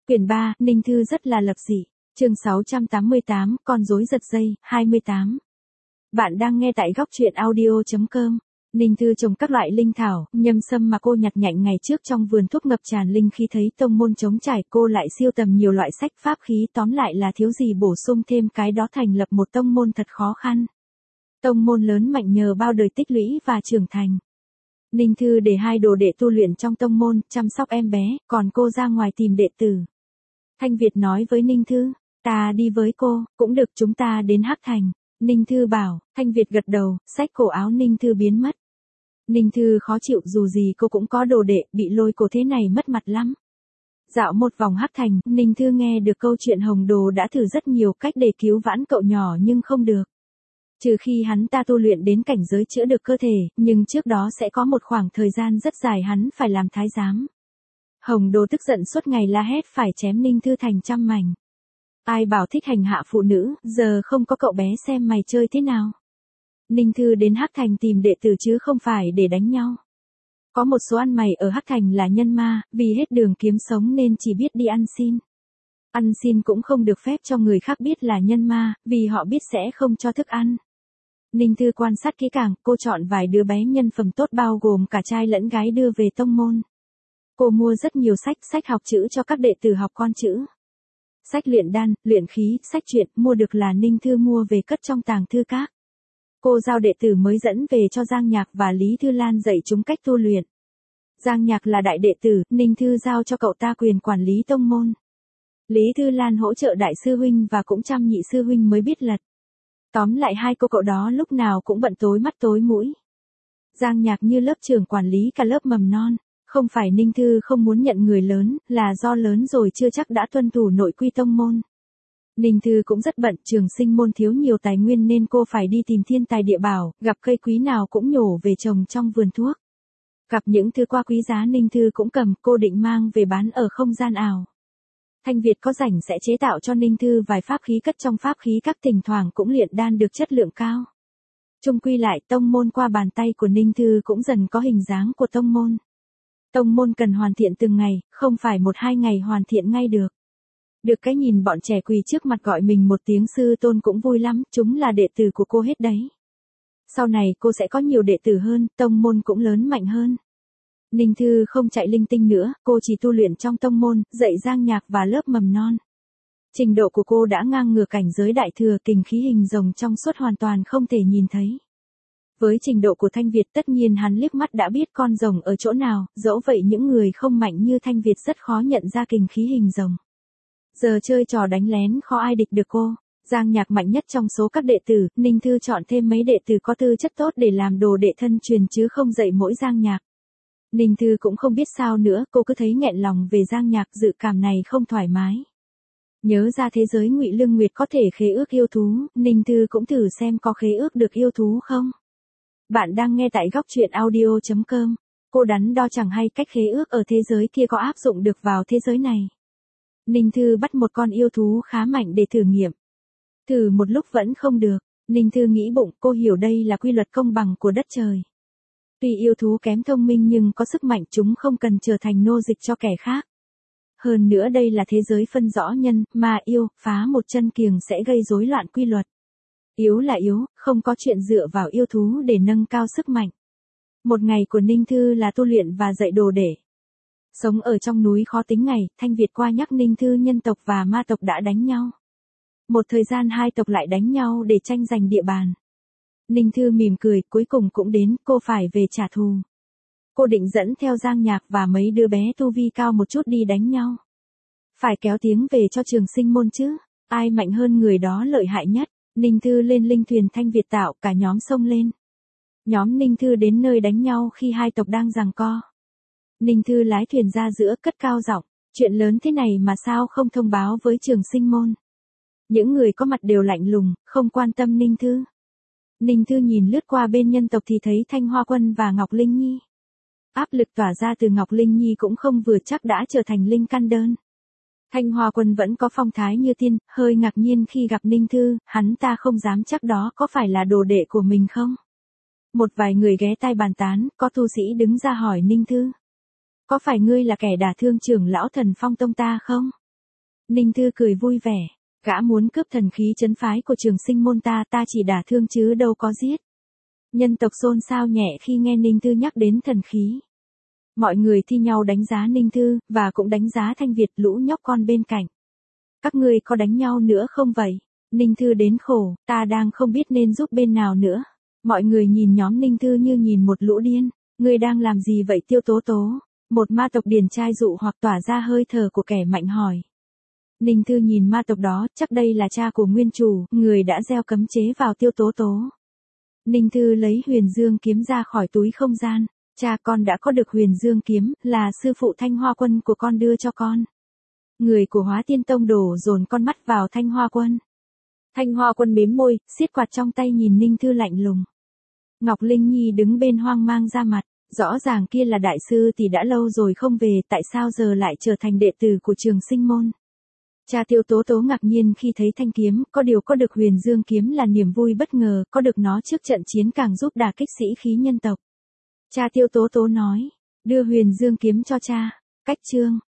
Quyển 3, Ninh Thư rất là lập dị. Chương 688, con rối giật dây, 28. Bạn đang nghe tại góc truyện audio.com. Ninh Thư trồng các loại linh thảo, nhâm sâm mà cô nhặt nhạnh ngày trước trong vườn thuốc ngập tràn linh khí, thấy tông môn trống trải, cô lại siêu tầm nhiều loại sách pháp khí, tóm lại là thiếu gì bổ sung thêm cái đó, thành lập một tông môn thật khó khăn. Tông môn lớn mạnh nhờ bao đời tích lũy và trưởng thành. Ninh Thư để 2 đồ đệ tu luyện trong tông môn, chăm sóc em bé, còn cô ra ngoài tìm đệ tử. Thanh Việt nói với Ninh Thư, ta đi với cô, cũng được, chúng ta đến Hắc Thành. Ninh Thư bảo, Thanh Việt gật đầu, xách cổ áo Ninh Thư biến mất. Ninh Thư khó chịu, dù gì cô cũng có đồ đệ, bị lôi cổ thế này mất mặt lắm. Dạo một vòng Hắc Thành, Ninh Thư nghe được câu chuyện Hồng Đồ đã thử rất nhiều cách để cứu vãn cậu nhỏ nhưng không được. Trừ khi hắn ta tu luyện đến cảnh giới chữa được cơ thể, nhưng trước đó sẽ có một khoảng thời gian rất dài hắn phải làm thái giám. Hồng Đồ tức giận suốt ngày la hét phải chém Ninh Thư thành trăm mảnh. Ai bảo thích hành hạ phụ nữ, giờ không có cậu bé xem mày chơi thế nào. Ninh Thư đến Hắc Thành tìm đệ tử chứ không phải để đánh nhau. Có một số ăn mày ở Hắc Thành là nhân ma, vì hết đường kiếm sống nên chỉ biết đi ăn xin. Ăn xin cũng không được phép cho người khác biết là nhân ma, vì họ biết sẽ không cho thức ăn. Ninh Thư quan sát kỹ càng, cô chọn vài đứa bé nhân phẩm tốt bao gồm cả trai lẫn gái đưa về tông môn. Cô mua rất nhiều sách học chữ cho các đệ tử học con chữ. Sách luyện đan, luyện khí, sách truyện, mua được là Ninh Thư mua về cất trong tàng thư các. Cô giao đệ tử mới dẫn về cho Giang Nhạc và Lý Thư Lan dạy chúng cách tu luyện. Giang Nhạc là đại đệ tử, Ninh Thư giao cho cậu ta quyền quản lý tông môn. Lý Thư Lan hỗ trợ đại sư huynh và cũng chăm nhị sư huynh mới biết lật. Tóm lại hai cô cậu đó lúc nào cũng bận tối mắt tối mũi. Giang Nhạc như lớp trưởng quản lý cả lớp mầm non. Không phải Ninh Thư không muốn nhận người lớn, là do lớn rồi chưa chắc đã tuân thủ nội quy tông môn. Ninh Thư cũng rất bận, trường sinh môn thiếu nhiều tài nguyên nên cô phải đi tìm thiên tài địa bảo, gặp cây quý nào cũng nhổ về trồng trong vườn thuốc. Gặp những thứ qua quý giá Ninh Thư cũng cầm, cô định mang về bán ở không gian ảo. Thanh Việt có rảnh sẽ chế tạo cho Ninh Thư vài pháp khí cất trong pháp khí các, thỉnh thoảng cũng luyện đan được chất lượng cao. Chung quy lại, tông môn qua bàn tay của Ninh Thư cũng dần có hình dáng của tông môn. Tông môn cần hoàn thiện từng ngày, không phải 1-2 ngày hoàn thiện ngay được. Được cái nhìn bọn trẻ quỳ trước mặt gọi mình một tiếng sư tôn cũng vui lắm, chúng là đệ tử của cô hết đấy. Sau này cô sẽ có nhiều đệ tử hơn, tông môn cũng lớn mạnh hơn. Ninh Thư không chạy linh tinh nữa, cô chỉ tu luyện trong tông môn, dạy Giang Nhạc và lớp mầm non. Trình độ của cô đã ngang ngửa cảnh giới đại thừa, kình khí hình rồng trong suốt hoàn toàn không thể nhìn thấy. Với trình độ của Thanh Việt tất nhiên hắn liếc mắt đã biết con rồng ở chỗ nào, dẫu vậy những người không mạnh như Thanh Việt rất khó nhận ra kình khí hình rồng. Giờ chơi trò đánh lén khó ai địch được cô. Giang Nhạc mạnh nhất trong số các đệ tử, Ninh Thư chọn thêm mấy đệ tử có tư chất tốt để làm đồ đệ thân truyền chứ không dạy mỗi Giang Nhạc. Ninh Thư cũng không biết sao nữa, cô cứ thấy nghẹn lòng về Giang Nhạc, dự cảm này không thoải mái. Nhớ ra thế giới Ngụy Lương Nguyệt có thể khế ước yêu thú, Ninh Thư cũng thử xem có khế ước được yêu thú không. Bạn đang nghe tại góc truyện audio.com. Cô đắn đo chẳng hay cách khế ước ở thế giới kia có áp dụng được vào thế giới này. Ninh Thư bắt một con yêu thú khá mạnh để thử nghiệm. Thử một lúc vẫn không được. Ninh Thư nghĩ bụng, cô hiểu đây là quy luật công bằng của đất trời. Tuy yêu thú kém thông minh nhưng có sức mạnh, chúng không cần trở thành nô dịch cho kẻ khác. Hơn nữa đây là thế giới phân rõ nhân, ma, yêu, phá một chân kiềng sẽ gây rối loạn quy luật. Yếu là yếu, không có chuyện dựa vào yêu thú để nâng cao sức mạnh. Một ngày của Ninh Thư là tu luyện và dạy đồ đệ. Sống ở trong núi khó tính ngày, Thanh Việt qua nhắc Ninh Thư nhân tộc và ma tộc đã đánh nhau. Một thời gian hai tộc lại đánh nhau để tranh giành địa bàn. Ninh Thư mỉm cười, cuối cùng cũng đến, cô phải về trả thù. Cô định dẫn theo Giang Nhạc và mấy đứa bé tu vi cao một chút đi đánh nhau. Phải kéo tiếng về cho trường sinh môn chứ, ai mạnh hơn người đó lợi hại nhất. Ninh Thư lên linh thuyền Thanh Việt tạo, cả nhóm xông lên. Nhóm Ninh Thư đến nơi đánh nhau khi hai tộc đang giằng co. Ninh Thư lái thuyền ra giữa, cất cao giọng, chuyện lớn thế này mà sao không thông báo với trường sinh môn. Những người có mặt đều lạnh lùng, không quan tâm Ninh Thư. Ninh Thư nhìn lướt qua bên nhân tộc thì thấy Thanh Hoa Quân và Ngọc Linh Nhi. Áp lực tỏa ra từ Ngọc Linh Nhi cũng không vừa chắc đã trở thành linh căn đơn. Thanh Hoa Quân vẫn có phong thái như tiên, hơi ngạc nhiên khi gặp Ninh Thư, hắn ta không dám chắc đó có phải là đồ đệ của mình không. Một vài người ghé tai bàn tán, có tu sĩ đứng ra hỏi Ninh Thư. Có phải ngươi là kẻ đả thương trưởng lão Thần Phong tông ta không? Ninh Thư cười vui vẻ. Gã muốn cướp thần khí trấn phái của Trường Sinh môn ta chỉ đả thương chứ đâu có giết. Nhân tộc xôn xao nhẹ khi nghe Ninh Thư nhắc đến thần khí. Mọi người thi nhau đánh giá Ninh Thư, và cũng đánh giá Thanh Việt lũ nhóc con bên cạnh. Các ngươi có đánh nhau nữa không vậy? Ninh Thư đến khổ, ta đang không biết nên giúp bên nào nữa. Mọi người nhìn nhóm Ninh Thư như nhìn một lũ điên. Ngươi đang làm gì vậy Tiêu Tố Tố? Một ma tộc điển trai dụ hoặc tỏa ra hơi thở của kẻ mạnh hỏi. Ninh Thư nhìn ma tộc đó, chắc đây là cha của nguyên chủ, người đã gieo cấm chế vào Tiêu Tố Tố. Ninh Thư lấy Huyền Dương kiếm ra khỏi túi không gian. Cha con đã có được Huyền Dương kiếm, là sư phụ Thanh Hoa Quân của con đưa cho con. Người của Hóa Tiên Tông đổ dồn con mắt vào Thanh Hoa Quân. Thanh Hoa Quân mím môi, siết quạt trong tay nhìn Ninh Thư lạnh lùng. Ngọc Linh Nhi đứng bên hoang mang ra mặt. Rõ ràng kia là đại sư thì đã lâu rồi không về, tại sao giờ lại trở thành đệ tử của Trường Sinh môn? Cha Tiêu Tố Tố ngạc nhiên khi thấy thanh kiếm, có điều có được Huyền Dương kiếm là niềm vui bất ngờ, có được nó trước trận chiến càng giúp đả kích sĩ khí nhân tộc. Cha Tiêu Tố Tố nói, đưa Huyền Dương kiếm cho cha. Cách chương